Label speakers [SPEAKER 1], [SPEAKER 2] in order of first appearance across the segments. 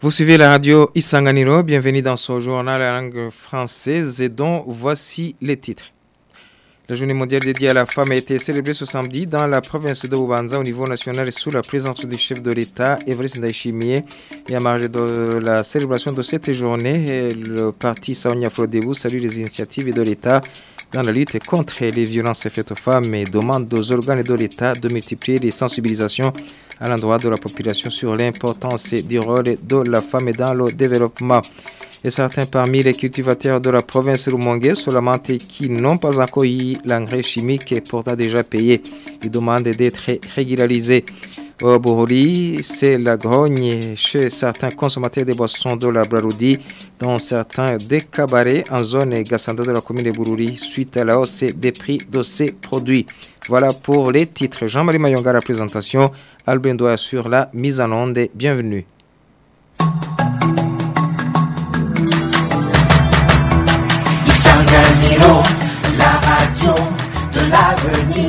[SPEAKER 1] Vous suivez la radio Isanganiro, bienvenue dans ce journal en langue française et dont voici les titres. La journée mondiale dédiée à la femme a été célébrée ce samedi dans la province de Bubanza au niveau national sous la présence du chef de l'État, Evariste Ndayishimiye. Et à marge de la célébration de cette journée, le parti Sawanya Frodebu salue les initiatives de l'État dans la lutte contre les violences faites aux femmes et demande aux organes de l'État de multiplier les sensibilisations à l'endroit de la population sur l'importance du rôle de la femme dans le développement. Et certains parmi les cultivateurs de la province Rumongue se lamentent qui n'ont pas encore eu l'engrais chimique et pourtant déjà payé. Ils demandent d'être régularisés. Au Bururi, c'est la grogne chez certains consommateurs de boissons de la Braroudi, dont certains des cabarets en zone Gassanda de la commune de Bururi, suite à la hausse des prix de ces produits. Voilà pour les titres. Jean-Marie Mayonga à la présentation, Albin Doya sur la mise en onde. Bienvenue.
[SPEAKER 2] Isanganiro, la radio de l'avenir.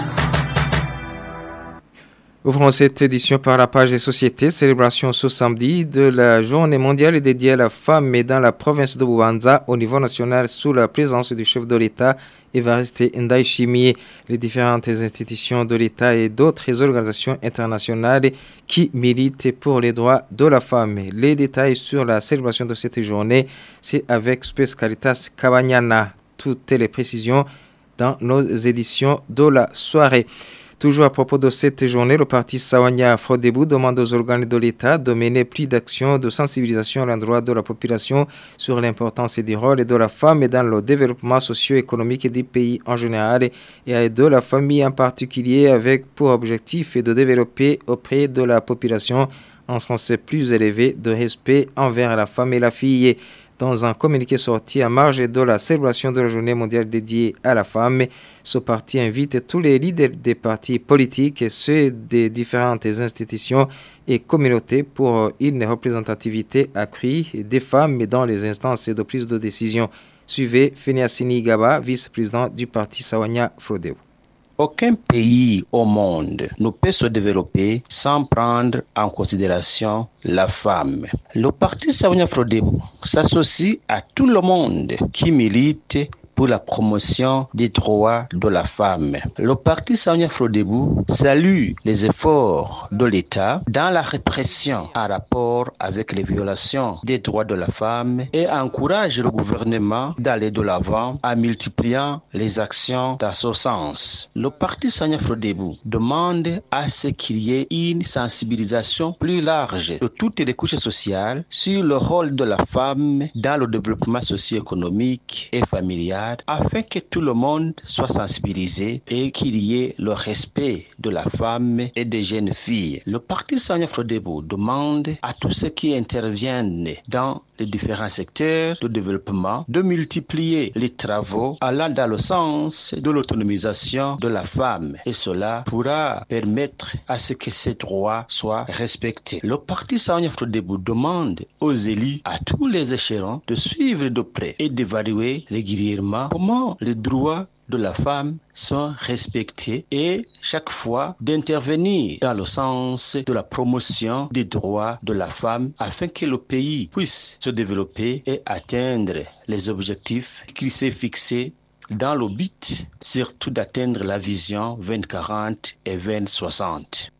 [SPEAKER 1] Ouvrons cette édition par la page des sociétés. Célébration ce samedi de la journée mondiale dédiée à la femme et dans la province de Bubanza au niveau national sous la présence du chef de l'État, Evariste Ndayishimiye. Les différentes institutions de l'État et d'autres organisations internationales qui militent pour les droits de la femme. Les détails sur la célébration de cette journée, c'est avec Spes Caritas Kabanyana. Toutes les précisions dans nos éditions de la soirée. Toujours à propos de cette journée, le parti Sawanya Frodebu demande aux organes de l'État de mener plus d'actions de sensibilisation à l'endroit de la population sur l'importance du rôle de la femme dans le développement socio-économique du pays en général et de la famille en particulier, avec pour objectif de développer auprès de la population un sens plus élevé de respect envers la femme et la fille. Dans un communiqué sorti à marge de la célébration de la journée mondiale dédiée à la femme, ce parti invite tous les leaders des partis politiques et ceux des différentes institutions et communautés pour une représentativité accrue des femmes dans les instances de prise de décision. Suivez Feniasini Gaba, vice-président du parti Sawanya Frodebu.
[SPEAKER 3] Aucun pays au monde ne peut se développer sans prendre en considération la femme. Le parti Sawanya Frodebu s'associe à tout le monde qui milite pour la promotion des droits de la femme. Le parti Sawanya Frodebu salue les efforts de l'État dans la répression en rapport avec les violations des droits de la femme et encourage le gouvernement d'aller de l'avant en multipliant les actions dans ce sens. Le parti Sawanya Frodebu demande à ce qu'il y ait une sensibilisation plus large de toutes les couches sociales sur le rôle de la femme dans le développement socio-économique et familial, afin que tout le monde soit sensibilisé et qu'il y ait le respect de la femme et des jeunes filles. Le parti Sawanya Frodebu demande à tous ceux qui interviennent dans les différents secteurs de développement de multiplier les travaux allant dans le sens de l'autonomisation de la femme, et cela pourra permettre à ce que ces droits soient respectés. Le parti Sawanya Frodebu demande aux élus à tous les échelons de suivre de près et d'évaluer régulièrement comment les droits de la femme sont respectés et chaque fois d'intervenir dans le sens de la promotion des droits de la femme afin que le pays puisse se développer et atteindre les objectifs qu'il s'est fixés dans le but surtout d'atteindre la vision 2040 et 2060.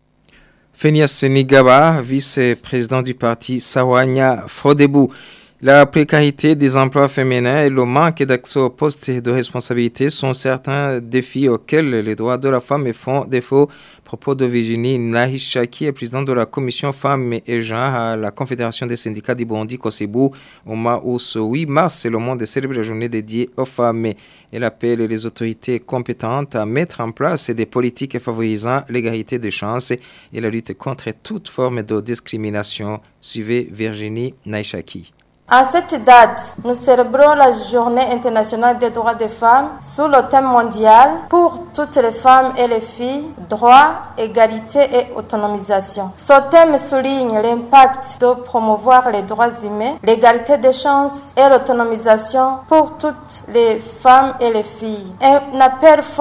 [SPEAKER 1] Fenias Nigaba, vice-président du parti Sawanya Frodebu. La précarité des emplois féminins et le manque d'accès aux postes de responsabilité sont certains défis auxquels les droits de la femme font défaut. Propos de Virginie Nahishaki, présidente de la commission femmes et genre à la Confédération des syndicats du Burundi Kosebu, au mois où ce 8 mars, le monde célèbre la journée dédiée aux femmes. Elle appelle les autorités compétentes à mettre en place des politiques favorisant l'égalité des chances et la lutte contre toute forme de discrimination. Suivez Virginie Nahishaki.
[SPEAKER 4] À cette date, nous célébrons la Journée internationale des droits des femmes sous le thème mondial pour toutes les femmes et les filles, droits, égalité et autonomisation. Ce thème souligne l'impact de promouvoir les droits humains, l'égalité des chances et l'autonomisation pour toutes les femmes et les filles. Un appel fort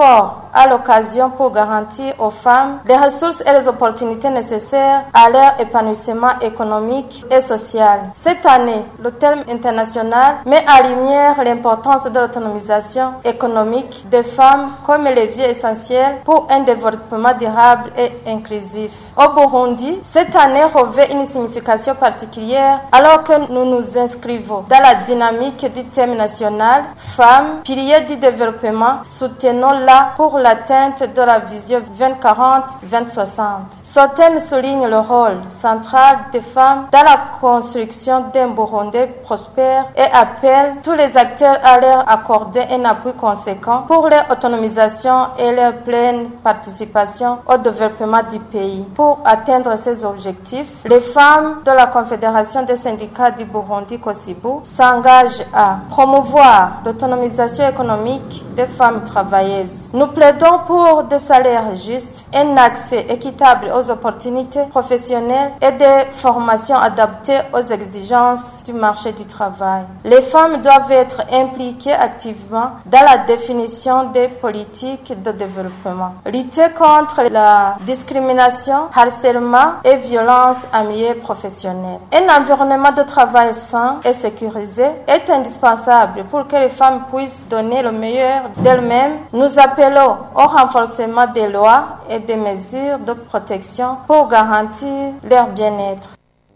[SPEAKER 4] à l'occasion pour garantir aux femmes les ressources et les opportunités nécessaires à leur épanouissement économique et social. Cette année, le terme international met en lumière l'importance de l'autonomisation économique des femmes comme levier essentiel pour un développement durable et inclusif. Au Burundi, cette année revêt une signification particulière alors que nous nous inscrivons dans la dynamique du thème national Femmes, piliers du développement, soutenons-la pour l'atteinte de la vision 2040-2060. Ce thème souligne le rôle central des femmes dans la construction d'un Burundi prospère et appelle tous les acteurs à leur accorder un appui conséquent pour leur autonomisation et leur pleine participation au développement du pays. Pour atteindre ces objectifs, les femmes de la Confédération des syndicats du Burundi, COSIBU, s'engagent à promouvoir l'autonomisation économique des femmes travailleuses. Nous plaidons pour des salaires justes, un accès équitable aux opportunités professionnelles et des formations adaptées aux exigences du marché du travail. Les femmes doivent être impliquées activement dans la définition des politiques de développement. Lutter contre la discrimination, harcèlement et violence en milieu professionnel. Un environnement de travail sain et sécurisé est indispensable pour que les femmes puissent donner le meilleur d'elles-mêmes. Nous appelons au renforcement des lois et des mesures de protection pour garantir leur bien-être.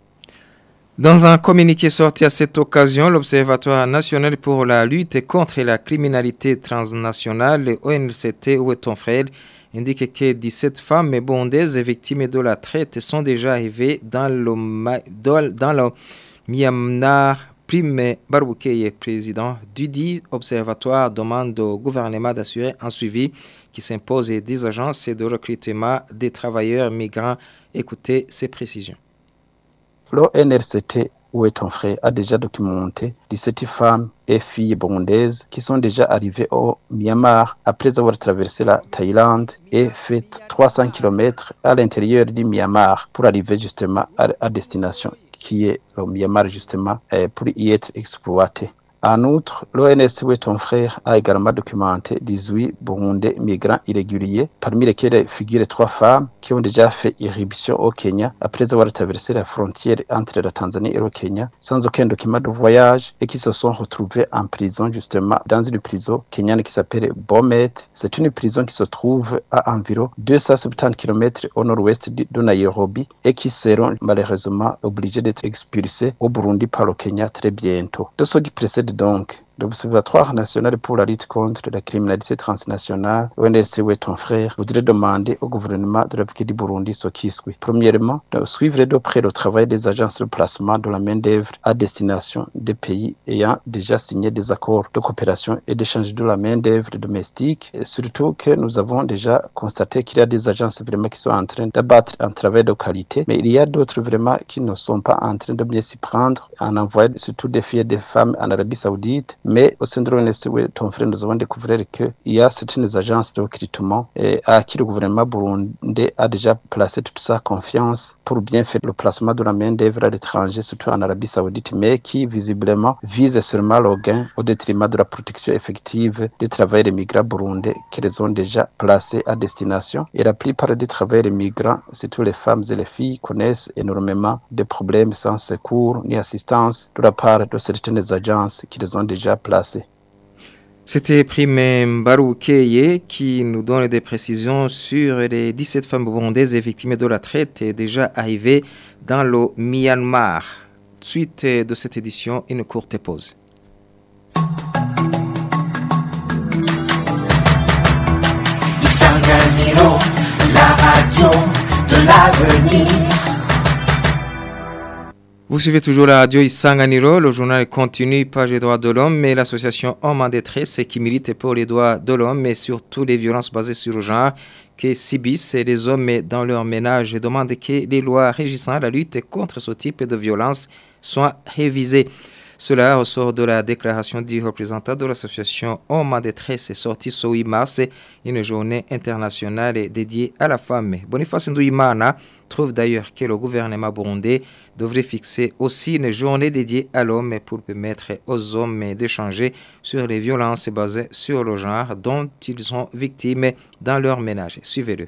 [SPEAKER 1] Dans un communiqué sorti à cette occasion, l'Observatoire national pour la lutte contre la criminalité transnationale, le ONLCT Ouettonfrère, indique que 17 femmes burundaises victimes de la traite sont déjà arrivées dans le Myanmar. Prime Baroukeye, président du dit observatoire, demande au gouvernement d'assurer un suivi qui s'impose des agences de recrutement des travailleurs migrants. Écoutez ces précisions.
[SPEAKER 3] L'ONLCT Ouettonfrère a déjà documenté 17 femmes et filles burundaises qui sont déjà arrivées au Myanmar après avoir traversé la Thaïlande et fait 300 km à l'intérieur du Myanmar pour arriver justement à destination qui est le Myanmar justement pour y être exploité. En outre, l'ONS Ouettonfrère a également documenté 18 Burundais migrants irréguliers, parmi lesquels figurent 3 femmes qui ont déjà fait irruption au Kenya après avoir traversé la frontière entre la Tanzanie et le Kenya sans aucun document de voyage et qui se sont retrouvées en prison justement dans une prison kenyane qui s'appelle Bomet. C'est une prison qui se trouve à environ 270 km au nord-ouest de Nairobi et qui seront malheureusement obligés d'être expulsés au Burundi par le Kenya très bientôt. De ce qui précède donc, l'Observatoire national pour la lutte contre la criminalité transnationale, ONLCT Ouettonfrère, voudrait demander au gouvernement de la République du Burundi ce qui suit. Premièrement, de suivre de près le travail des agences de placement de la main-d'œuvre à destination des pays ayant déjà signé des accords de coopération et d'échange de la main-d'œuvre domestique. Et surtout que nous avons déjà constaté qu'il y a des agences vraiment qui sont en train d'abattre un travail de qualité, mais il y a d'autres vraiment qui ne sont pas en train de bien s'y prendre en envoyant surtout des filles et des femmes en Arabie Saoudite. Mais au sein de l'ONLCT Ouettonfrère, nous avons découvert qu'il y a certaines agences de recrutement à qui le gouvernement burundais a déjà placé toute sa confiance pour bien faire le placement de la main-d'œuvre à l'étranger, surtout en Arabie Saoudite, mais qui visiblement visent seulement le gain au détriment de la protection effective des travailleurs migrants burundais qu'ils ont déjà placés à destination. Et la plupart des travailleurs migrants, surtout les femmes et les filles, connaissent énormément de problèmes sans secours ni assistance de la part de certaines agences qu'ils ont déjà placées.
[SPEAKER 1] C'était Prime Baroukeye qui nous donne des précisions sur les 17 femmes burundaises victimes de la traite déjà arrivées dans le Myanmar. Suite de cette édition, une courte pause.
[SPEAKER 2] Isanganiro, la radio de l'avenir.
[SPEAKER 1] Vous suivez toujours la radio Isanganiro, le journal continue, page des droits de l'homme, mais l'association Hommes en détresse qui milite pour les droits de l'homme, mais surtout les violences basées sur le genre, que subissent les hommes dans leur ménage demande que les lois régissant la lutte contre ce type de violence soient révisées. Cela ressort de la déclaration du représentant de l'association Hommes en détresse sortie ce 8 mars, une journée internationale dédiée à la femme. Boniface Ndouimana trouve d'ailleurs que le gouvernement burundais devrait fixer aussi une journée dédiée à l'homme pour permettre aux hommes d'échanger sur les violences basées sur le genre dont ils sont victimes dans leur ménage. Suivez-le.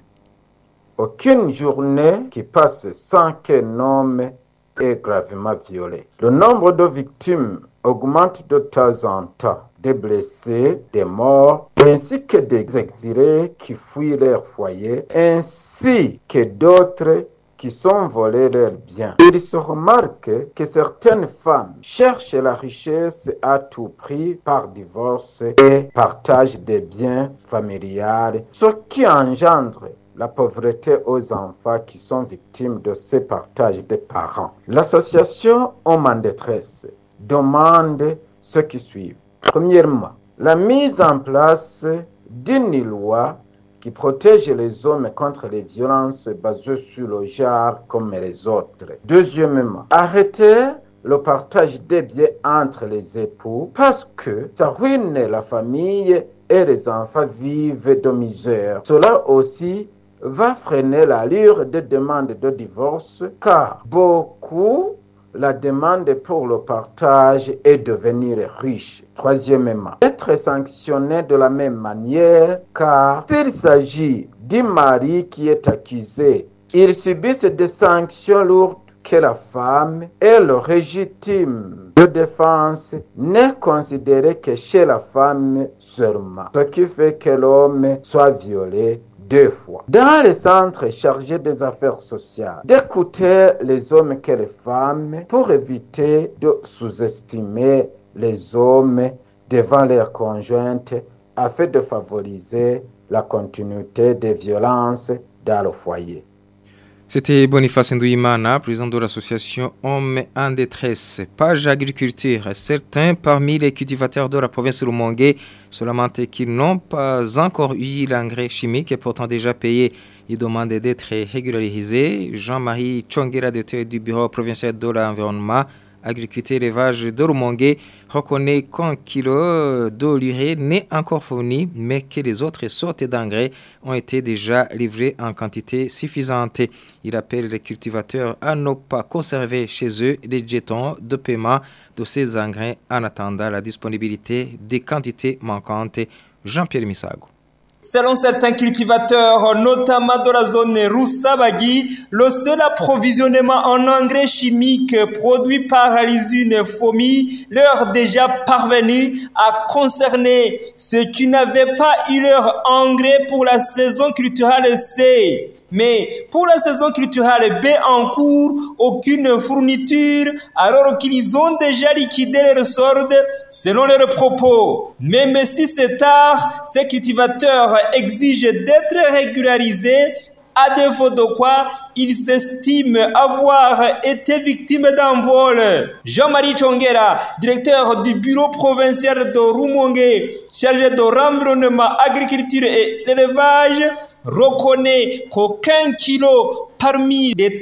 [SPEAKER 5] Aucune journée qui passe sans qu'un homme est gravement violé. Le nombre de victimes augmente de temps en temps, des blessés, des morts, ainsi que des exilés qui fuient leur foyer, ainsi que d'autres qui sont volés leurs biens. Il se remarque que certaines femmes cherchent la richesse à tout prix par divorce et partage des biens familiales, ce qui engendre la pauvreté aux enfants qui sont victimes de ce partage des parents. L'association Hommes en détresse demande ce qui suit. Premièrement, la mise en place d'une loi qui protège les hommes contre les violences basées sur le genre comme les autres. Deuxièmement, arrêter le partage des biens entre les époux parce que ça ruine la famille et les enfants vivent de misère. Cela aussi va freiner l'allure des demandes de divorce car beaucoup la demande pour le partage est devenir riche. Troisièmement, être sanctionné de la même manière car s'il s'agit d'un mari qui est accusé, il subit des sanctions lourdes que la femme et le légitime de défense n'est considéré que chez la femme seulement, ce qui fait que l'homme soit violé 2 fois. Dans les centres chargés des affaires sociales, d'écouter les hommes que les femmes pour éviter de sous-estimer les hommes devant leurs conjointes afin de favoriser la continuité des violences dans le foyer.
[SPEAKER 1] C'était Boniface Ndouimana, président de l'association Hommes en détresse. Page agriculture. Certains parmi les cultivateurs de la province de Rumongue se lamentent qu'ils n'ont pas encore eu l'engrais chimique et pourtant déjà payé. Ils demandent d'être régularisés. Jean-Marie Chongera, directeur du bureau provincial de l'environnement, agriculture et élevage de Rumongue, reconnaît qu'un kilo de l'urée n'est encore fourni, mais que les autres sortes d'engrais ont été déjà livrés en quantité suffisante. Il appelle les cultivateurs à ne pas conserver chez eux des jetons de paiement de ces engrais en attendant la disponibilité des quantités manquantes. Jean-Pierre Misago.
[SPEAKER 6] Selon certains cultivateurs, notamment de la zone Roussabagui, le seul approvisionnement en engrais chimiques produit par l'usine FOMI leur déjà parvenu à concerner ceux qui n'avaient pas eu leur engrais pour la saison culturelle C. Mais pour la saison culturelle B en cours, aucune fourniture, alors qu'ils ont déjà liquidé leur solde selon leurs propos. Même si c'est tard, ces cultivateurs exigent d'être régularisés, à défaut de quoi ils s'estiment avoir été victimes d'un vol. Jean-Marie Chongera, directeur du bureau provincial de Rumongue, chargé de l'environnement, agriculture et l'élevage, reconnaît qu'aucun kilo parmi les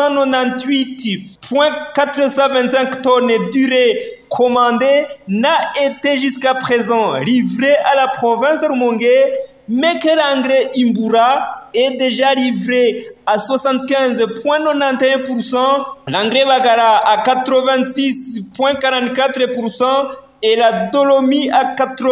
[SPEAKER 6] 398,425 tonnes d'urée commandées n'a été jusqu'à présent livré à la province de Rumongue, mais que l'engrais Imbura est déjà livré à 75,91%, l'engrais Bagara à 86,44% et la Dolomie à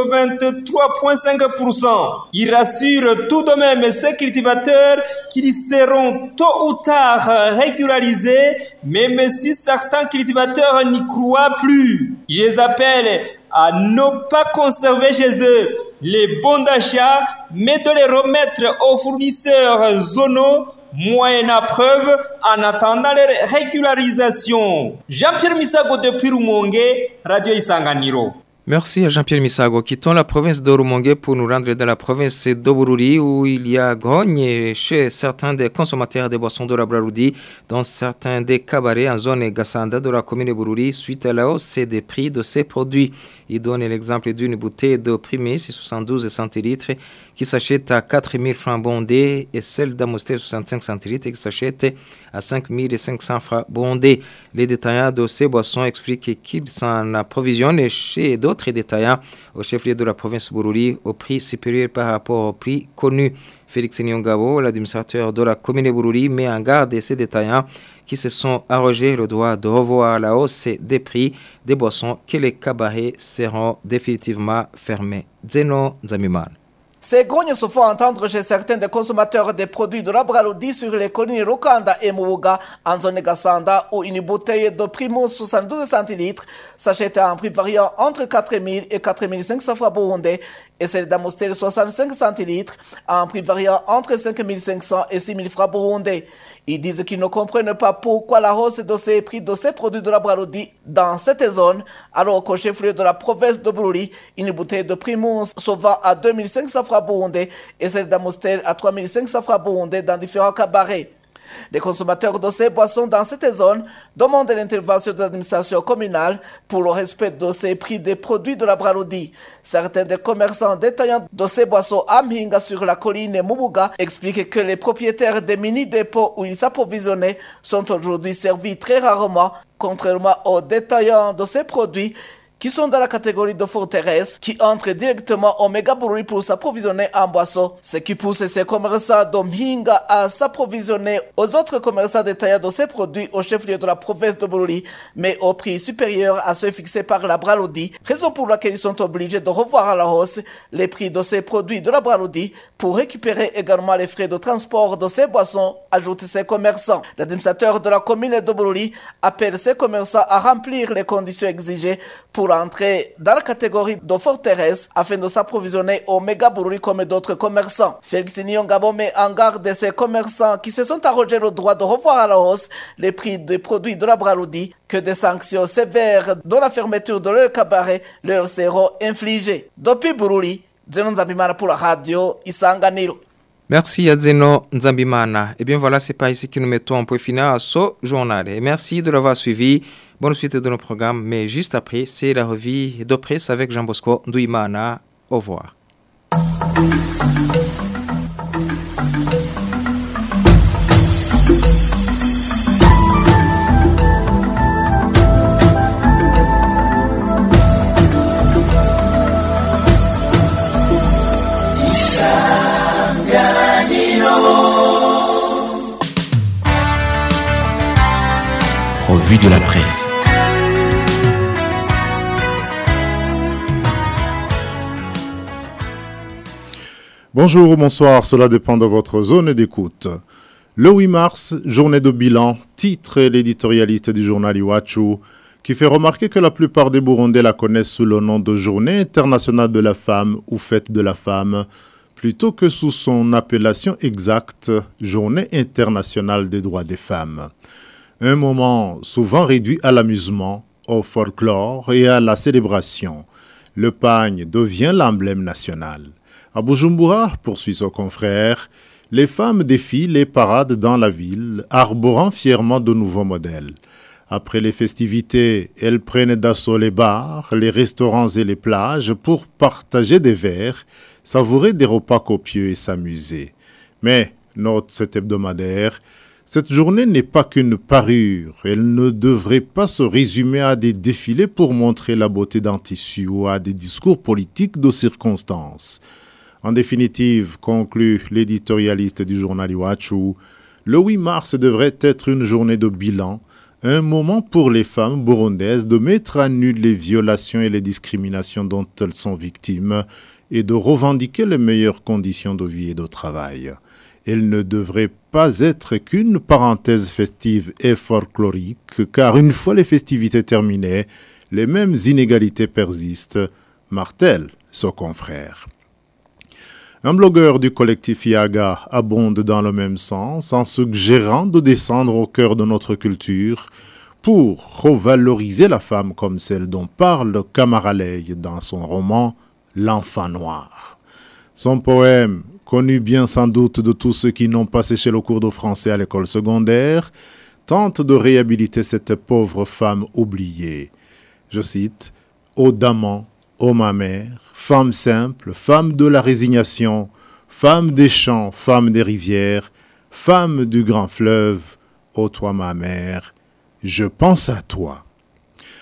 [SPEAKER 6] 83,5%. Il rassure tout de même ces cultivateurs qu'ils seront tôt ou tard régularisés, même si certains cultivateurs n'y croient plus. Il les appelle à ne pas conserver chez eux les bons d'achat, mais de les remettre aux fournisseurs zonaux moyennant preuve en attendant leur régularisation. Jean-Pierre Misago depuis Rumongue, Radio Isanganiro.
[SPEAKER 1] Merci à Jean-Pierre Misago. Quittons la province de Rumongue pour nous rendre dans la province d'Obururi où il y a grogne chez certains des consommateurs de boissons de la Braroudi, dont certains des cabarets en zone Gassanda de la commune de Bururi suite à la hausse des prix de ces produits. Il donne l'exemple d'une bouteille de Primus 72 centilitres qui s'achète à 4 000 francs bondés et celle d'Amostel 65 centilitres qui s'achète à 5 500 francs bondés. Les détaillants de ces boissons expliquent qu'ils s'en approvisionnent chez d'autres autre détaillant au chef-lieu de la province Bururi au prix supérieur par rapport au prix connu. Félix Nyongabo, l'administrateur de la commune de Bururi, met en garde ces détaillants qui se sont arrogés le droit de revoir la hausse des prix des boissons que les cabarets seront définitivement fermés. Zeno Nzamiman.
[SPEAKER 7] Ces grognes se font entendre chez certains des consommateurs des produits de la Braludi sur les collines Rukanda et Mubuga en zone Gasanda où une bouteille de Primus 72 centilitres s'achète à un prix variant entre 4 000 et 4 500 francs burundais et celle d'Amostel 65 centilitres à un prix variant entre 5 500 et 6 000 francs burundais. Ils disent qu'ils ne comprennent pas pourquoi la hausse de ces prix de ces produits de la Braludi dans cette zone, alors qu'au chef-lieu de la province de Bururi, une bouteille de Primus se vend à 2 500 francs burundais et celle d'Amostel à 3 500 francs burundais dans différents cabarets. Les consommateurs de ces boissons dans cette zone demandent l'intervention de l'administration communale pour le respect de ces prix des produits de la Braludi. Certains des commerçants détaillants de ces boissons à Mhinga sur la colline Mubuga expliquent que les propriétaires des mini-dépôts où ils s'approvisionnaient sont aujourd'hui servis très rarement, contrairement aux détaillants de ces produits qui sont dans la catégorie de forteresse, qui entrent directement au méga Bururi pour s'approvisionner en boissons, ce qui pousse ces commerçants de Mhinga à s'approvisionner aux autres commerçants détaillants de ces produits au chef-lieu de la province de Bururi, mais au prix supérieur à ceux fixés par la Braludi, raison pour laquelle ils sont obligés de revoir à la hausse les prix de ces produits de la Braludi pour récupérer également les frais de transport de ces boissons, ajoutent ces commerçants. L'administrateur de la commune de Bururi appelle ces commerçants à remplir les conditions exigées pour entrer dans la catégorie de forteresse afin de s'approvisionner au méga Bururi comme d'autres commerçants. Félix Nyongabo met en garde ces commerçants qui se sont arrogés le droit de revoir à la hausse les prix des produits de la Braludi, que des sanctions sévères de la fermeture de leur cabaret leur seront infligées. Depuis Bururi, Zeno Nzambimana pour la radio Isanganiro.
[SPEAKER 1] Merci à Zeno Nzambimana. Et bien voilà, c'est par ici que nous mettons un point final à ce journal. Et merci de l'avoir suivi. Bonne suite de nos programmes. Mais juste après, c'est la revue de presse avec Jean Bosco Ndouimana. Au revoir.
[SPEAKER 2] Revue de la presse.
[SPEAKER 8] Bonjour ou bonsoir, cela dépend de votre zone d'écoute. Le 8 mars, journée de bilan, titre l'éditorialiste du journal Iwachu, qui fait remarquer que la plupart des Burundais la connaissent sous le nom de Journée internationale de la femme ou Fête de la femme, plutôt que sous son appellation exacte, Journée internationale des droits des femmes. Un moment souvent réduit à l'amusement, au folklore et à la célébration. Le pagne devient l'emblème national. À Bujumbura, poursuit son confrère, les femmes défilent les parades dans la ville, arborant fièrement de nouveaux modèles. Après les festivités, elles prennent d'assaut les bars, les restaurants et les plages pour partager des verres, savourer des repas copieux et s'amuser. Mais, note cet hebdomadaire, cette journée n'est pas qu'une parure, elle ne devrait pas se résumer à des défilés pour montrer la beauté d'un tissu ou à des discours politiques de circonstances. En définitive, conclut l'éditorialiste du journal Iwachu, le 8 mars devrait être une journée de bilan, un moment pour les femmes burundaises de mettre à nu les violations et les discriminations dont elles sont victimes et de revendiquer les meilleures conditions de vie et de travail. Elle ne devrait pas être qu'une parenthèse festive et folklorique, car une fois les festivités terminées, les mêmes inégalités persistent, martèle son confrère. Un blogueur du collectif Yaga abonde dans le même sens en suggérant de descendre au cœur de notre culture pour revaloriser la femme comme celle dont parle Kamaraley dans son roman « L'enfant noir ». Son poème, connu bien sans doute de tous ceux qui n'ont pas séché le cours de français à l'école secondaire, tente de réhabiliter cette pauvre femme oubliée. Je cite « Ô d'amant, ô ma mère, femme simple, femme de la résignation, femme des champs, femme des rivières, femme du grand fleuve, ô toi ma mère, je pense à toi. »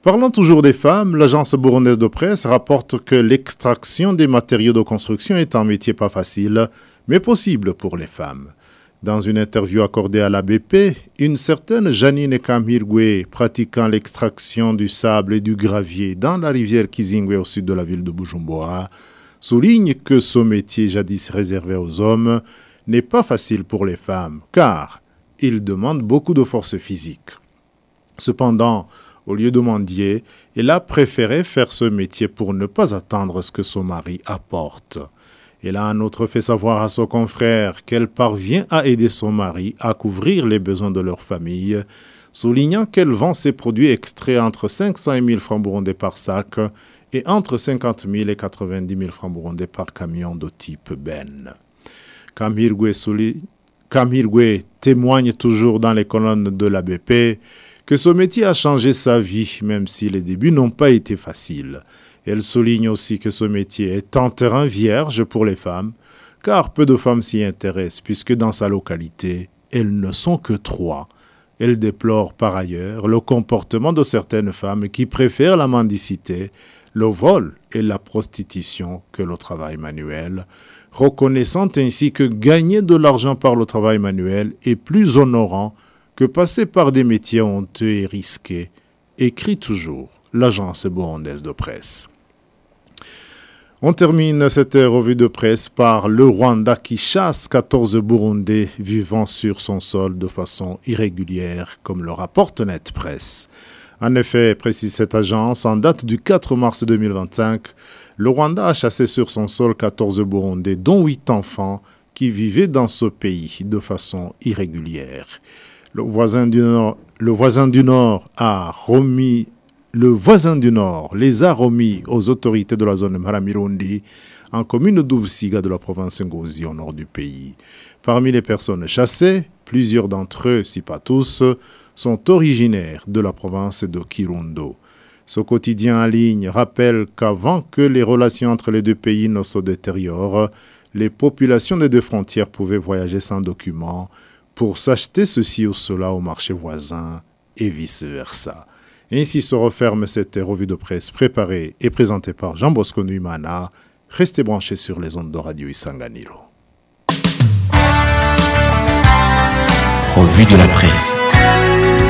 [SPEAKER 8] Parlant toujours des femmes, l'agence burundaise de presse rapporte que l'extraction des matériaux de construction est un métier pas facile, mais possible pour les femmes. Dans une interview accordée à la BP, une certaine Janine Kamirgwe, pratiquant l'extraction du sable et du gravier dans la rivière Kizingwe au sud de la ville de Bujumbura, souligne que ce métier jadis réservé aux hommes n'est pas facile pour les femmes, car il demande beaucoup de force physique. Cependant, au lieu de mendier, elle a préféré faire ce métier pour ne pas attendre ce que son mari apporte. Elle a en outre fait savoir à son confrère qu'elle parvient à aider son mari à couvrir les besoins de leur famille, soulignant qu'elle vend ses produits extraits entre 500 et 1000 francs burundais par sac et entre 50 000 et 90 000 francs burundais par camion de type Ben. Kamirgwe témoigne toujours dans les colonnes de la BP que ce métier a changé sa vie, même si les débuts n'ont pas été faciles. Elle souligne aussi que ce métier est un terrain vierge pour les femmes, car peu de femmes s'y intéressent, puisque dans sa localité, elles ne sont que 3. Elle déplore par ailleurs le comportement de certaines femmes qui préfèrent la mendicité, le vol et la prostitution que le travail manuel, reconnaissant ainsi que gagner de l'argent par le travail manuel est plus honorant que passer par des métiers honteux et risqués, écrit toujours l'agence burundaise de presse. On termine cette revue de presse par le Rwanda qui chasse 14 Burundais vivant sur son sol de façon irrégulière, comme le rapporte Net Presse. En effet, précise cette agence, en date du 4 mars 2025, le Rwanda a chassé sur son sol 14 Burundais, dont 8 enfants, qui vivaient dans ce pays de façon irrégulière. Le voisin du Nord les a remis aux autorités de la zone Maramirundi, en commune d'Ubusiga de la province Ngozi au nord du pays. Parmi les personnes chassées, plusieurs d'entre eux, si pas tous, sont originaires de la province de Kirundo. Ce quotidien en ligne rappelle qu'avant que les relations entre les deux pays ne se détériorent, les populations des deux frontières pouvaient voyager sans documents pour s'acheter ceci ou cela au marché voisin et vice-versa. Ainsi se referme cette revue de presse préparée et présentée par Jean Bosco Nuimana. Restez branchés sur les ondes de Radio Isanganiro.
[SPEAKER 2] Revue de la presse.